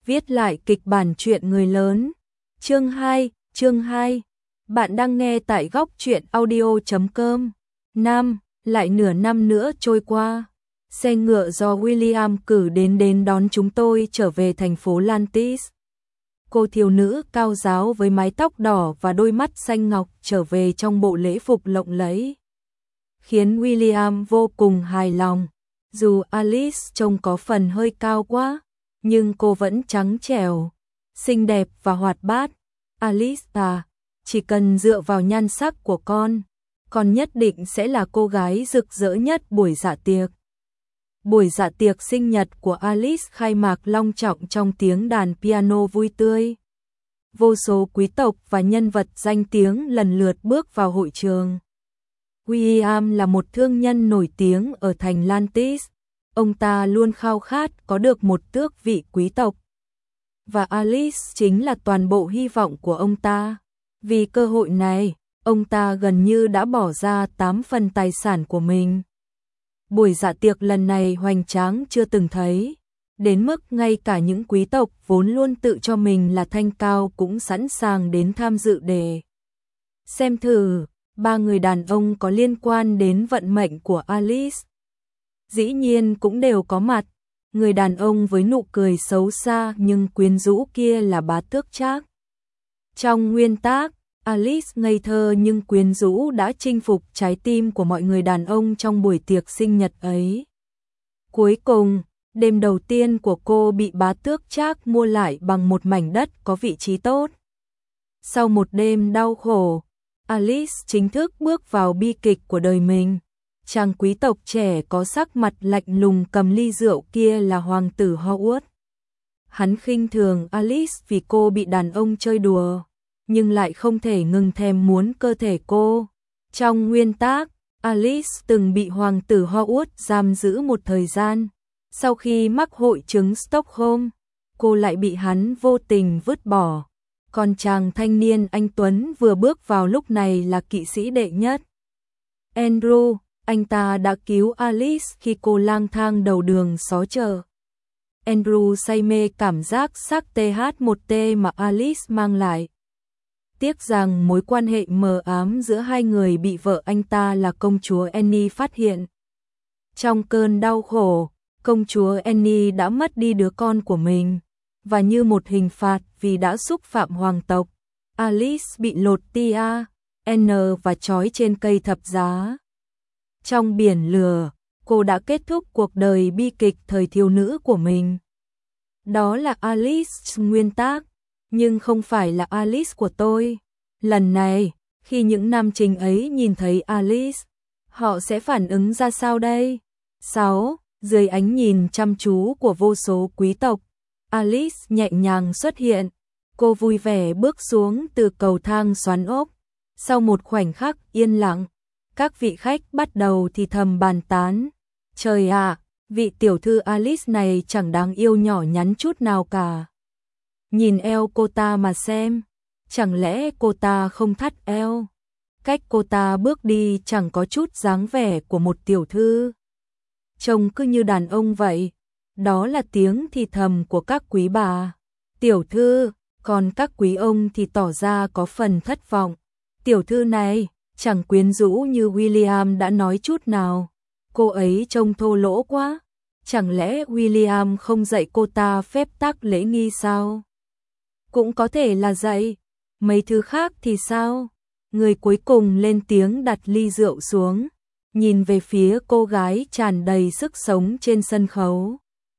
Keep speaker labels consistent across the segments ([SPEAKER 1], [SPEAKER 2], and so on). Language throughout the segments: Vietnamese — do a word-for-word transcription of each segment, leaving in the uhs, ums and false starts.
[SPEAKER 1] viết lại kịch bản truyện người lớn. Chương hai, chương hai. Bạn đang nghe tại góc truyện audio chấm com. Năm, lại nửa năm nữa trôi qua. Xe ngựa do William cử đến đến đón chúng tôi trở về thành phố Lantis. Cô thiếu nữ cao ráo với mái tóc đỏ và đôi mắt xanh ngọc trở về trong bộ lễ phục lộng lẫy, khiến William vô cùng hài lòng. Dù Alice trông có phần hơi cao quá, nhưng cô vẫn trắng trẻo, xinh đẹp và hoạt bát. Alice à, chỉ cần dựa vào nhan sắc của con, con nhất định sẽ là cô gái rực rỡ nhất buổi dạ tiệc. Buổi dạ tiệc sinh nhật của Alice khai mạc long trọng trong tiếng đàn piano vui tươi. Vô số quý tộc và nhân vật danh tiếng lần lượt bước vào hội trường. William là một thương nhân nổi tiếng ở thành Lantis. Ông ta luôn khao khát có được một tước vị quý tộc. Và Alice chính là toàn bộ hy vọng của ông ta. Vì cơ hội này, ông ta gần như đã bỏ ra tám phần tài sản của mình. Buổi dạ tiệc lần này hoành tráng chưa từng thấy, đến mức ngay cả những quý tộc vốn luôn tự cho mình là thanh cao cũng sẵn sàng đến tham dự để xem thử ba người đàn ông có liên quan đến vận mệnh của Alice. Dĩ nhiên cũng đều có mặt. Người đàn ông với nụ cười xấu xa nhưng quyến rũ kia là bá tước Trác. Trong nguyên tác, Alice ngây thơ nhưng quyến rũ đã chinh phục trái tim của mọi người đàn ông trong buổi tiệc sinh nhật ấy. Cuối cùng, đêm đầu tiên của cô bị bá tước Trác mua lại bằng một mảnh đất có vị trí tốt. Sau một đêm đau khổ, Alice chính thức bước vào bi kịch của đời mình. Chàng quý tộc trẻ có sắc mặt lạnh lùng cầm ly rượu kia là hoàng tử Hogwarts. Hắn khinh thường Alice vì cô bị đàn ông chơi đùa, nhưng lại không thể ngừng thèm muốn cơ thể cô. Trong nguyên tác, Alice từng bị hoàng tử Hogwarts giam giữ một thời gian. Sau khi mắc hội chứng Stockholm, cô lại bị hắn vô tình vứt bỏ. Còn chàng thanh niên anh tuấn vừa bước vào lúc này là kỵ sĩ đệ nhất, Andrew. Anh ta đã cứu Alice khi cô lang thang đầu đường xó chợ. Andrew say mê cảm giác sắc tê hát một tê mà Alice mang lại. Tiếc rằng mối quan hệ mờ ám giữa hai người bị vợ anh ta là công chúa Annie phát hiện. Trong cơn đau khổ, công chúa Annie đã mất đi đứa con của mình, và như một hình phạt vì đã xúc phạm hoàng tộc, Alice bị lột tia N và trói trên cây thập giá. Trong biển lửa, cô đã kết thúc cuộc đời bi kịch thời thiếu nữ của mình. Đó là Alice nguyên tác, nhưng không phải là Alice của tôi. Lần này, khi những nam chính ấy nhìn thấy Alice, họ sẽ phản ứng ra sao đây? sáu. Dưới ánh nhìn chăm chú của vô số quý tộc, Alice nhẹ nhàng xuất hiện. Cô vui vẻ bước xuống từ cầu thang xoắn ốc. Sau một khoảnh khắc yên lặng, các vị khách bắt đầu thì thầm bàn tán. Trời ạ, vị tiểu thư Alice này chẳng đáng yêu nhỏ nhắn chút nào cả. Nhìn eo cô ta mà xem, chẳng lẽ cô ta không thắt eo? Cách cô ta bước đi chẳng có chút dáng vẻ của một tiểu thư. Trông cứ như đàn ông vậy. Đó là tiếng thì thầm của các quý bà, tiểu thư, còn các quý ông thì tỏ ra có phần thất vọng. Tiểu thư này chẳng quyến rũ như William đã nói chút nào. Cô ấy trông thô lỗ quá. Chẳng lẽ William không dạy cô ta phép tắc lễ nghi sao? Cũng có thể là dạy. Mấy thứ khác thì sao? Người cuối cùng lên tiếng đặt ly rượu xuống, nhìn về phía cô gái tràn đầy sức sống trên sân khấu.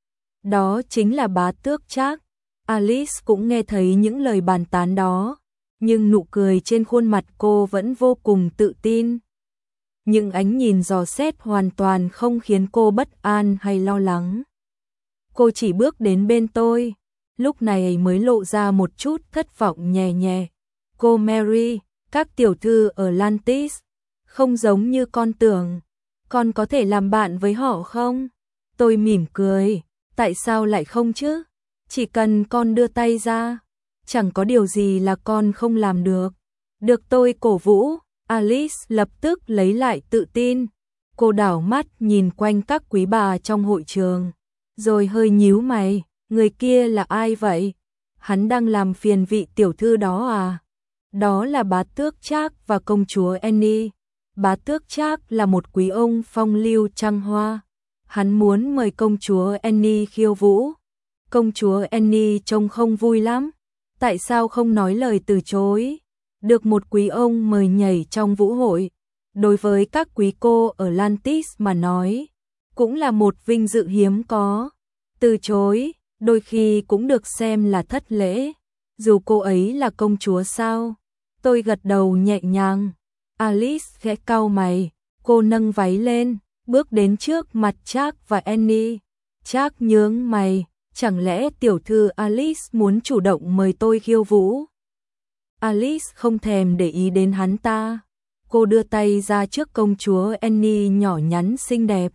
[SPEAKER 1] Đó chính là bá tước Trác. Alice cũng nghe thấy những lời bàn tán đó, nhưng nụ cười trên khuôn mặt cô vẫn vô cùng tự tin. Những ánh nhìn dò xét hoàn toàn không khiến cô bất an hay lo lắng. Cô chỉ bước đến bên tôi, lúc này mới lộ ra một chút thất vọng nhẹ nhẹ. Cô Mary, các tiểu thư ở Lantis không giống như con tưởng. Con có thể làm bạn với họ không? Tôi mỉm cười. Tại sao lại không chứ? Chỉ cần con đưa tay ra, chẳng có điều gì là con không làm được. Được tôi cổ vũ, Alice lập tức lấy lại tự tin. Cô đảo mắt nhìn quanh các quý bà trong hội trường, rồi hơi nhíu mày. Người kia là ai vậy? Hắn đang làm phiền vị tiểu thư đó à? Đó là bá tước Trác và công chúa Annie. Bá tước Trác là một quý ông phong lưu trăng hoa. Hắn muốn mời công chúa Annie khiêu vũ. Công chúa Annie trông không vui lắm. Tại sao không nói lời từ chối? Được một quý ông mời nhảy trong vũ hội, đối với các quý cô ở Lantis mà nói, cũng là một vinh dự hiếm có. Từ chối, đôi khi cũng được xem là thất lễ. Dù cô ấy là công chúa sao? Tôi gật đầu nhẹ nhàng. Alice khẽ cau mày, cô nâng váy lên, bước đến trước mặt Trác và Annie. Trác nhướng mày, chẳng lẽ tiểu thư Alice muốn chủ động mời tôi khiêu vũ? Alice không thèm để ý đến hắn ta. Cô đưa tay ra trước công chúa Annie nhỏ nhắn xinh đẹp.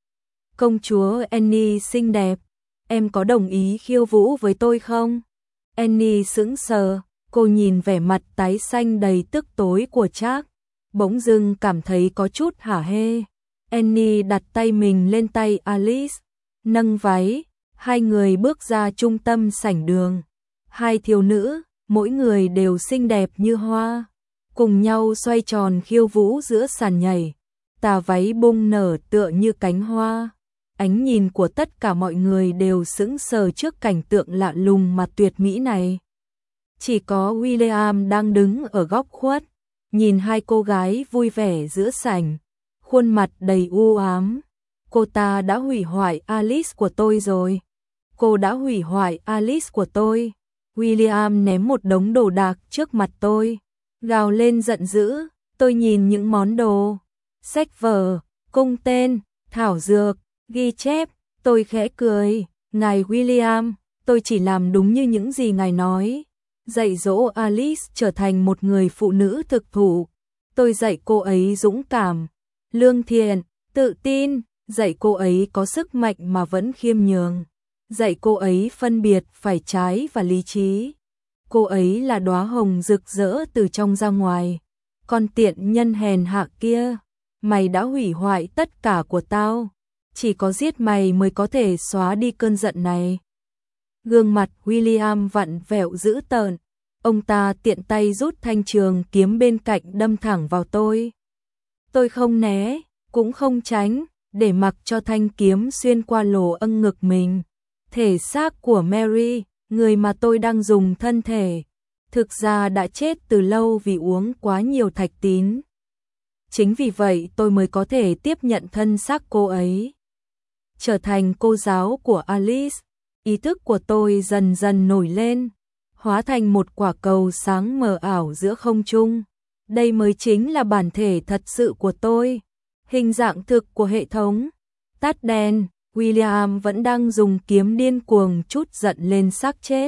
[SPEAKER 1] Công chúa Annie xinh đẹp, em có đồng ý khiêu vũ với tôi không? Annie sững sờ, cô nhìn vẻ mặt tái xanh đầy tức tối của Trác, bỗng dưng cảm thấy có chút hả hê. Annie đặt tay mình lên tay Alice, nâng váy, hai người bước ra trung tâm sảnh đường. Hai thiếu nữ, mỗi người đều xinh đẹp như hoa, cùng nhau xoay tròn khiêu vũ giữa sàn nhảy. Tà váy bung nở tựa như cánh hoa. Ánh nhìn của tất cả mọi người đều sững sờ trước cảnh tượng lạ lùng mà tuyệt mỹ này. Chỉ có William đang đứng ở góc khuất, nhìn hai cô gái vui vẻ giữa sảnh, khuôn mặt đầy u ám. Cô ta đã hủy hoại Alice của tôi rồi. Cô đã hủy hoại Alice của tôi. William ném một đống đồ đạc trước mặt tôi, gào lên giận dữ. Tôi nhìn những món đồ, sách vở, cung tên, thảo dược, ghi chép, tôi khẽ cười. Ngài William, tôi chỉ làm đúng như những gì ngài nói. Dạy dỗ Alice trở thành một người phụ nữ thực thụ. Tôi dạy cô ấy dũng cảm, lương thiện, tự tin, dạy cô ấy có sức mạnh mà vẫn khiêm nhường, dạy cô ấy phân biệt phải trái và lý trí. Cô ấy là đóa hồng rực rỡ từ trong ra ngoài. Con tiện nhân hèn hạ kia, mày đã hủy hoại tất cả của tao. Chỉ có giết mày mới có thể xóa đi cơn giận này. Gương mặt William vặn vẹo dữ tợn. Ông ta tiện tay rút thanh trường kiếm bên cạnh đâm thẳng vào tôi. Tôi không né, cũng không tránh, để mặc cho thanh kiếm xuyên qua lỗ âng ngực mình. Thể xác của Mary, người mà tôi đang dùng thân thể, thực ra đã chết từ lâu vì uống quá nhiều thạch tín. Chính vì vậy tôi mới có thể tiếp nhận thân xác cô ấy, trở thành cô giáo của Alice. Ý thức của tôi dần dần nổi lên, hóa thành một quả cầu sáng mờ ảo giữa không trung. Đây mới chính là bản thể thật sự của tôi, hình dạng thực của hệ thống. Tắt đèn, William vẫn đang dùng kiếm điên cuồng trút giận lên xác chết.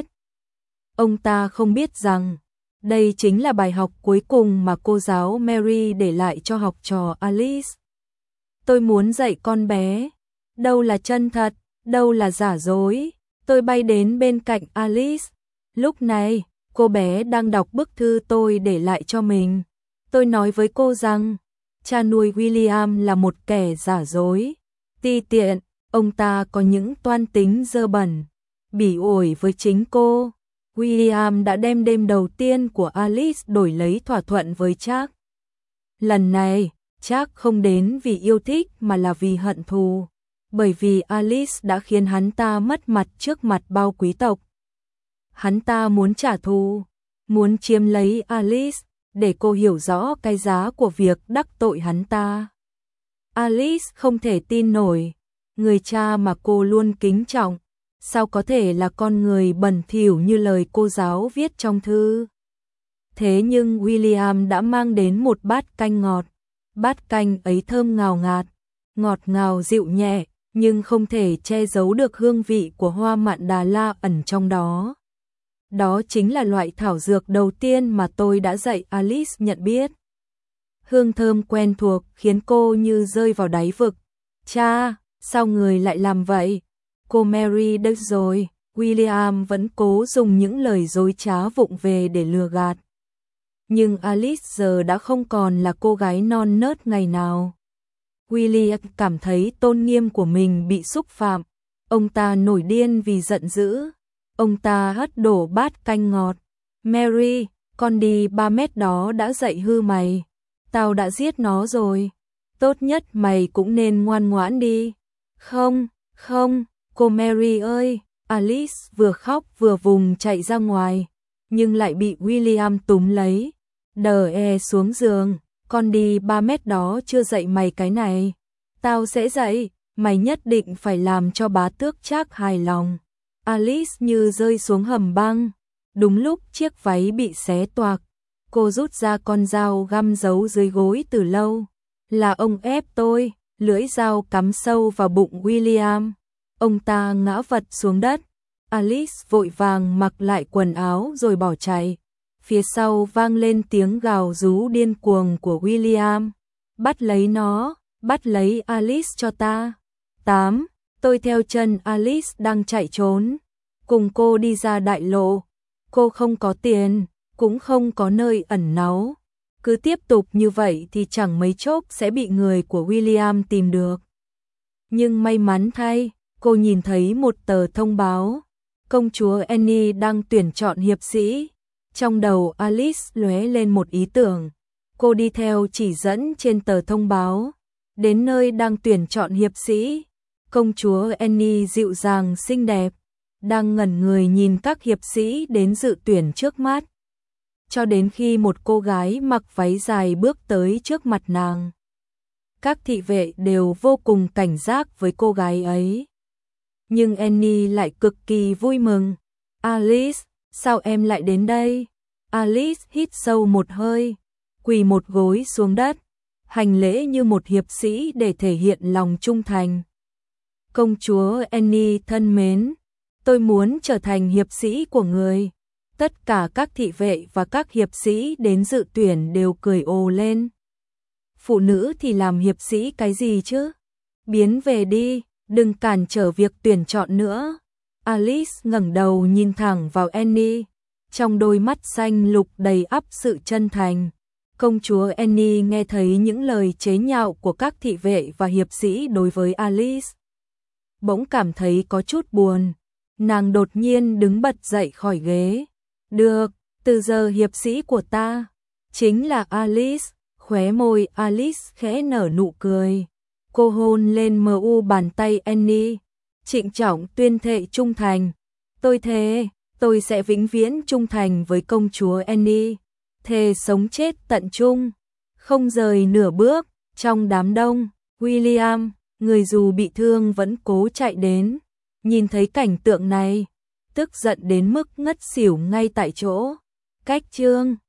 [SPEAKER 1] Ông ta không biết rằng, đây chính là bài học cuối cùng mà cô giáo Mary để lại cho học trò Alice. Tôi muốn dạy con bé, đâu là chân thật, đâu là giả dối. Tôi bay đến bên cạnh Alice. Lúc này, cô bé đang đọc bức thư tôi để lại cho mình. Tôi nói với cô rằng, cha nuôi William là một kẻ giả dối, ti tiện, ông ta có những toan tính dơ bẩn, bỉ ổi với chính cô. William đã đem đêm đầu tiên của Alice đổi lấy thỏa thuận với Trác. Lần này, Trác không đến vì yêu thích mà là vì hận thù, bởi vì Alice đã khiến hắn ta mất mặt trước mặt bao quý tộc. Hắn ta muốn trả thù, muốn chiếm lấy Alice, để cô hiểu rõ cái giá của việc đắc tội hắn ta. Alice không thể tin nổi, người cha mà cô luôn kính trọng, sao có thể là con người bẩn thỉu như lời cô giáo viết trong thư. Thế nhưng William đã mang đến một bát canh ngọt. Bát canh ấy thơm ngào ngạt, ngọt ngào dịu nhẹ, nhưng không thể che giấu được hương vị của hoa mạn Đà La ẩn trong đó. Đó chính là loại thảo dược đầu tiên mà tôi đã dạy Alice nhận biết. Hương thơm quen thuộc khiến cô như rơi vào đáy vực. Cha, sao người lại làm vậy? Cô Mary đâu rồi? William vẫn cố dùng những lời dối trá vụng về để lừa gạt. Nhưng Alice giờ đã không còn là cô gái non nớt ngày nào. William cảm thấy tôn nghiêm của mình bị xúc phạm. Ông ta nổi điên vì giận dữ. Ông ta hất đổ bát canh ngọt. Mary, con đi ba mét đó đã dạy hư mày. Tao đã giết nó rồi. Tốt nhất mày cũng nên ngoan ngoãn đi. Không, không, cô Mary ơi. Alice vừa khóc vừa vùng chạy ra ngoài, nhưng lại bị William túm lấy, đờ e xuống giường. Con đi ba mét đó chưa dạy mày cái này. Tao sẽ dạy, mày nhất định phải làm cho bá tước Trác hài lòng. Alice như rơi xuống hầm băng. Đúng lúc chiếc váy bị xé toạc, cô rút ra con dao găm giấu dưới gối từ lâu. Là ông ép tôi. Lưỡi dao cắm sâu vào bụng William. Ông ta ngã vật xuống đất. Alice vội vàng mặc lại quần áo rồi bỏ chạy. Phía sau vang lên tiếng gào rú điên cuồng của William. Bắt lấy nó, bắt lấy Alice cho ta. tám. Tôi theo chân Alice đang chạy trốn, cùng cô đi ra đại lộ. Cô không có tiền, cũng không có nơi ẩn náu. Cứ tiếp tục như vậy thì chẳng mấy chốc sẽ bị người của William tìm được. Nhưng may mắn thay, cô nhìn thấy một tờ thông báo. Công chúa Annie đang tuyển chọn hiệp sĩ. Trong đầu Alice lóe lên một ý tưởng. Cô đi theo chỉ dẫn trên tờ thông báo, đến nơi đang tuyển chọn hiệp sĩ. Công chúa Annie dịu dàng xinh đẹp, đang ngẩn người nhìn các hiệp sĩ đến dự tuyển trước mắt. Cho đến khi một cô gái mặc váy dài bước tới trước mặt nàng. Các thị vệ đều vô cùng cảnh giác với cô gái ấy. Nhưng Annie lại cực kỳ vui mừng. Alice, sao em lại đến đây? Alice hít sâu một hơi, quỳ một gối xuống đất, hành lễ như một hiệp sĩ để thể hiện lòng trung thành. Công chúa Annie thân mến, tôi muốn trở thành hiệp sĩ của người. Tất cả các thị vệ và các hiệp sĩ đến dự tuyển đều cười ồ lên. Phụ nữ thì làm hiệp sĩ cái gì chứ? Biến về đi, đừng cản trở việc tuyển chọn nữa. Alice ngẩng đầu nhìn thẳng vào Annie, trong đôi mắt xanh lục đầy ắp sự chân thành. Công chúa Annie nghe thấy những lời chế nhạo của các thị vệ và hiệp sĩ đối với Alice, bỗng cảm thấy có chút buồn. Nàng đột nhiên đứng bật dậy khỏi ghế. Được, từ giờ hiệp sĩ của ta chính là Alice. Khóe môi Alice khẽ nở nụ cười. Cô hôn lên mờ u bàn tay Annie, trịnh trọng tuyên thệ trung thành. Tôi thề, tôi sẽ vĩnh viễn trung thành với công chúa Annie, thề sống chết tận chung, không rời nửa bước. Trong đám đông, William, người dù bị thương vẫn cố chạy đến, nhìn thấy cảnh tượng này, tức giận đến mức ngất xỉu ngay tại chỗ. Cách chương